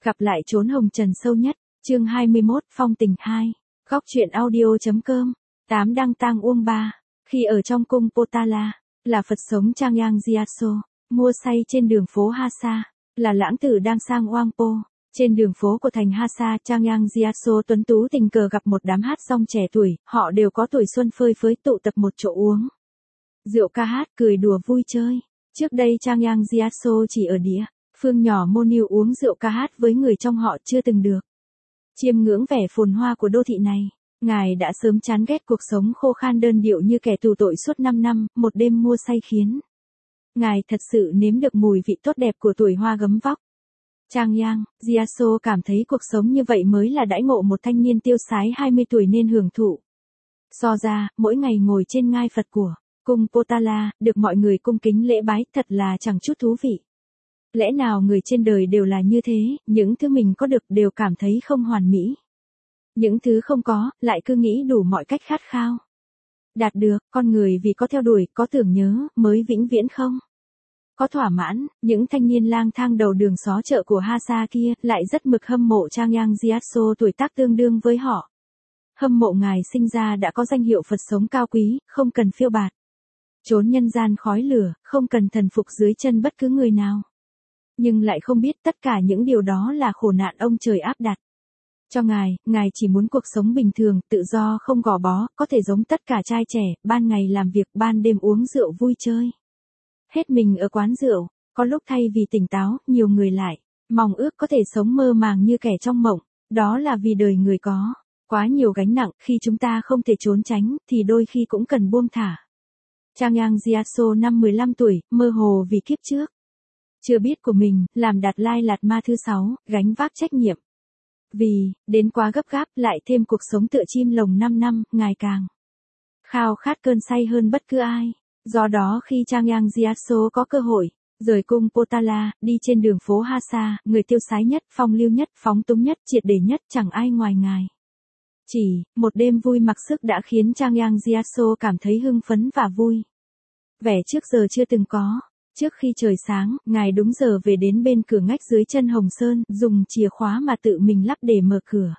Gặp lại chốn hồng trần sâu nhất, chương 21, phong tình 2. Góc truyện audio.com. 8 đăng tang uông ba. Khi ở trong cung Potala, là Phật sống Changyang Gyatso, mua say trên đường phố Hasa, là lãng tử đang sang Wangpo. Trên đường phố của thành Hasa, Changyang Gyatso tuấn tú tình cờ gặp một đám hát song trẻ tuổi, họ đều có tuổi xuân phơi phới tụ tập một chỗ uống rượu ca hát, cười đùa vui chơi. Trước đây Changyang Gyatso chỉ ở địa phương nhỏ Monil uống rượu ca hát với người trong họ chưa từng được chiêm ngưỡng vẻ phồn hoa của đô thị này. Ngài đã sớm chán ghét cuộc sống khô khan đơn điệu như kẻ tù tội suốt 5 năm, một đêm mua say khiến Ngài thật sự nếm được mùi vị tốt đẹp của tuổi hoa gấm vóc. Changyang Gyatso cảm thấy cuộc sống như vậy mới là đãi ngộ một thanh niên tiêu sái 20 tuổi nên hưởng thụ. So ra, mỗi ngày ngồi trên ngai Phật của cung Potala, được mọi người cung kính lễ bái, thật là chẳng chút thú vị. Lẽ nào người trên đời đều là như thế, những thứ mình có được đều cảm thấy không hoàn mỹ. Những thứ không có, lại cứ nghĩ đủ mọi cách khát khao đạt được. Con người vì có theo đuổi, có tưởng nhớ, mới vĩnh viễn không có thỏa mãn. Những thanh niên lang thang đầu đường xó chợ của Hasa kia, lại rất mực hâm mộ Changyang Gyatso tuổi tác tương đương với họ. Hâm mộ ngài sinh ra đã có danh hiệu Phật sống cao quý, không cần phiêu bạt trốn nhân gian khói lửa, không cần thần phục dưới chân bất cứ người nào. Nhưng lại không biết tất cả những điều đó là khổ nạn ông trời áp đặt cho ngài chỉ muốn cuộc sống bình thường, tự do không gò bó, có thể giống tất cả trai trẻ, ban ngày làm việc, ban đêm uống rượu vui chơi. Hết mình ở quán rượu, có lúc thay vì tỉnh táo, nhiều người lại mong ước có thể sống mơ màng như kẻ trong mộng, đó là vì đời người có quá nhiều gánh nặng, khi chúng ta không thể trốn tránh, thì đôi khi cũng cần buông thả. Changyang Gyatso năm 15 tuổi, mơ hồ vì kiếp trước chưa biết của mình, làm Đạt Lai Lạt Ma thứ 6, gánh vác trách nhiệm. Vì, đến quá gấp gáp, lại thêm cuộc sống tựa chim lồng 5 năm, ngày càng khao khát cơn say hơn bất cứ ai. Do đó khi Changyang Gyatso có cơ hội rời cung Potala, đi trên đường phố Hasa, người tiêu sái nhất, phong lưu nhất, phóng túng nhất, triệt để nhất, chẳng ai ngoài ngài. Chỉ một đêm vui mặc sức đã khiến Changyang Gyatso cảm thấy hưng phấn và vui vẻ trước giờ chưa từng có. Trước khi trời sáng, ngài đúng giờ về đến bên cửa ngách dưới chân Hồng Sơn, dùng chìa khóa mà tự mình lắp để mở cửa.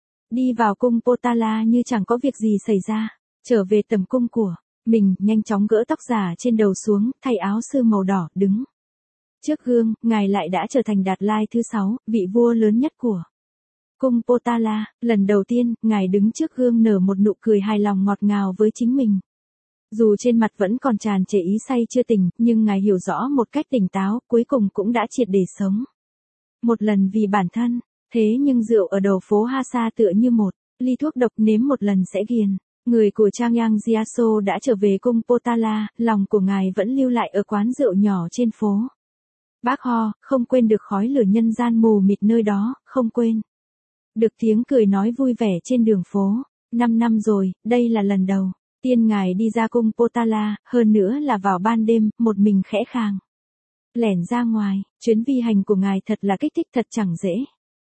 Đi vào cung Potala như chẳng có việc gì xảy ra. Trở về tầm cung của mình, nhanh chóng gỡ tóc giả trên đầu xuống, thay áo sư màu đỏ, đứng trước gương, ngài lại đã trở thành Đạt Lai thứ 6, vị vua lớn nhất của cung Potala. Lần đầu tiên, ngài đứng trước gương nở một nụ cười hài lòng ngọt ngào với chính mình. Dù trên mặt vẫn còn tràn trề ý say chưa tỉnh, nhưng ngài hiểu rõ một cách tỉnh táo, cuối cùng cũng đã triệt để sống một lần vì bản thân. Thế nhưng rượu ở đầu phố Hasa tựa như một ly thuốc độc, nếm một lần sẽ ghiền. Người của Changyang Gyatso đã trở về cung Potala, lòng của ngài vẫn lưu lại ở quán rượu nhỏ trên phố Bác Ho, không quên được khói lửa nhân gian mù mịt nơi đó, không quên được tiếng cười nói vui vẻ trên đường phố. 5 năm rồi, đây là lần đầu tiên ngài đi ra cung Potala, hơn nữa là vào ban đêm, một mình khẽ khàng lẻn ra ngoài. Chuyến vi hành của ngài thật là kích thích, thật chẳng dễ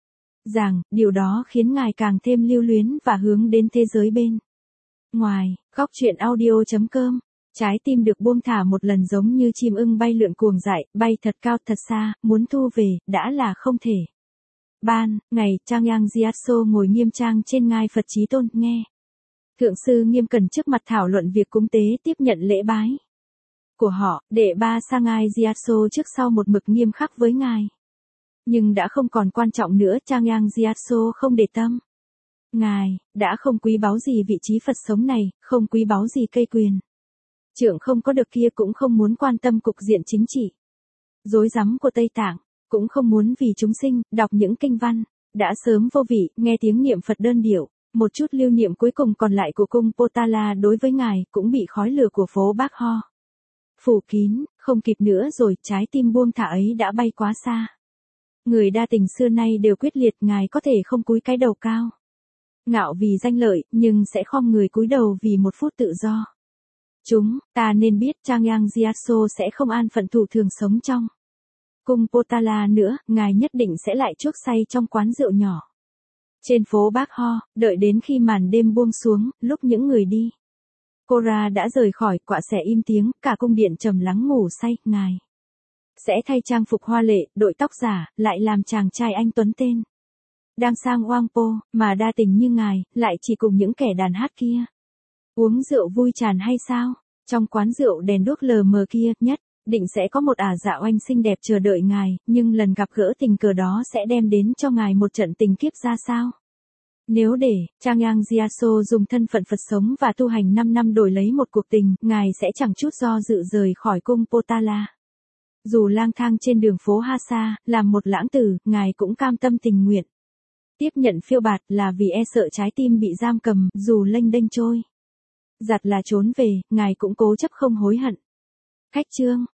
dàng, điều đó khiến ngài càng thêm lưu luyến và hướng đến thế giới bên ngoài. Góc truyện audio.com. Trái tim được buông thả một lần giống như chim ưng bay lượn cuồng dại, bay thật cao thật xa, muốn thu về, đã là không thể. Ban ngày, Changyang Gyatso ngồi nghiêm trang trên ngai Phật Chí Tôn, nghe Thượng sư nghiêm cẩn trước mặt thảo luận việc cúng tế tiếp nhận lễ bái của họ. Đệ ba Changyang Gyatso trước sau một mực nghiêm khắc với ngài. Nhưng đã không còn quan trọng nữa, Changyang Gyatso không để tâm. Ngài đã không quý báu gì vị trí Phật sống này, không quý báu gì cây quyền trưởng không có được kia, cũng không muốn quan tâm cục diện chính trị rối rắm của Tây Tạng, cũng không muốn vì chúng sinh đọc những kinh văn đã sớm vô vị, nghe tiếng niệm Phật đơn điệu. Một chút lưu niệm cuối cùng còn lại của cung Potala đối với ngài cũng bị khói lửa của phố Bác Ho phủ kín. Không kịp nữa rồi, trái tim buông thả ấy đã bay quá xa. Người đa tình xưa nay đều quyết liệt, ngài có thể không cúi cái đầu cao ngạo vì danh lợi, nhưng sẽ khom người cúi đầu vì một phút tự do. Chúng ta nên biết Changyang Gyatso sẽ không an phận thủ thường sống trong cung Potala nữa, ngài nhất định sẽ lại chuốc say trong quán rượu nhỏ trên phố Bác Ho. Đợi đến khi màn đêm buông xuống, lúc những người đi Cora đã rời khỏi, quạ xẻ im tiếng, cả cung điện trầm lắng ngủ say. Ngài sẽ thay trang phục hoa lệ, đội tóc giả, lại làm chàng trai anh tuấn tên. Đang sang Wangpo, mà đa tình như ngài, lại chỉ cùng những kẻ đàn hát kia. Uống rượu vui tràn hay sao? Trong quán rượu đèn đuốc lờ mờ kia, nhất định sẽ có một ả dạ oanh xinh đẹp chờ đợi ngài, nhưng lần gặp gỡ tình cờ đó sẽ đem đến cho ngài một trận tình kiếp ra sao? Nếu để Trang Yang Jiaso dùng thân phận Phật sống và tu hành 5 năm đổi lấy một cuộc tình, ngài sẽ chẳng chút do dự rời khỏi cung Potala. Dù lang thang trên đường phố Hasa, làm một lãng tử, ngài cũng cam tâm tình nguyện. Tiếp nhận phiêu bạt là vì e sợ trái tim bị giam cầm, dù lênh đênh trôi giặt là trốn về, ngài cũng cố chấp không hối hận. Khách chương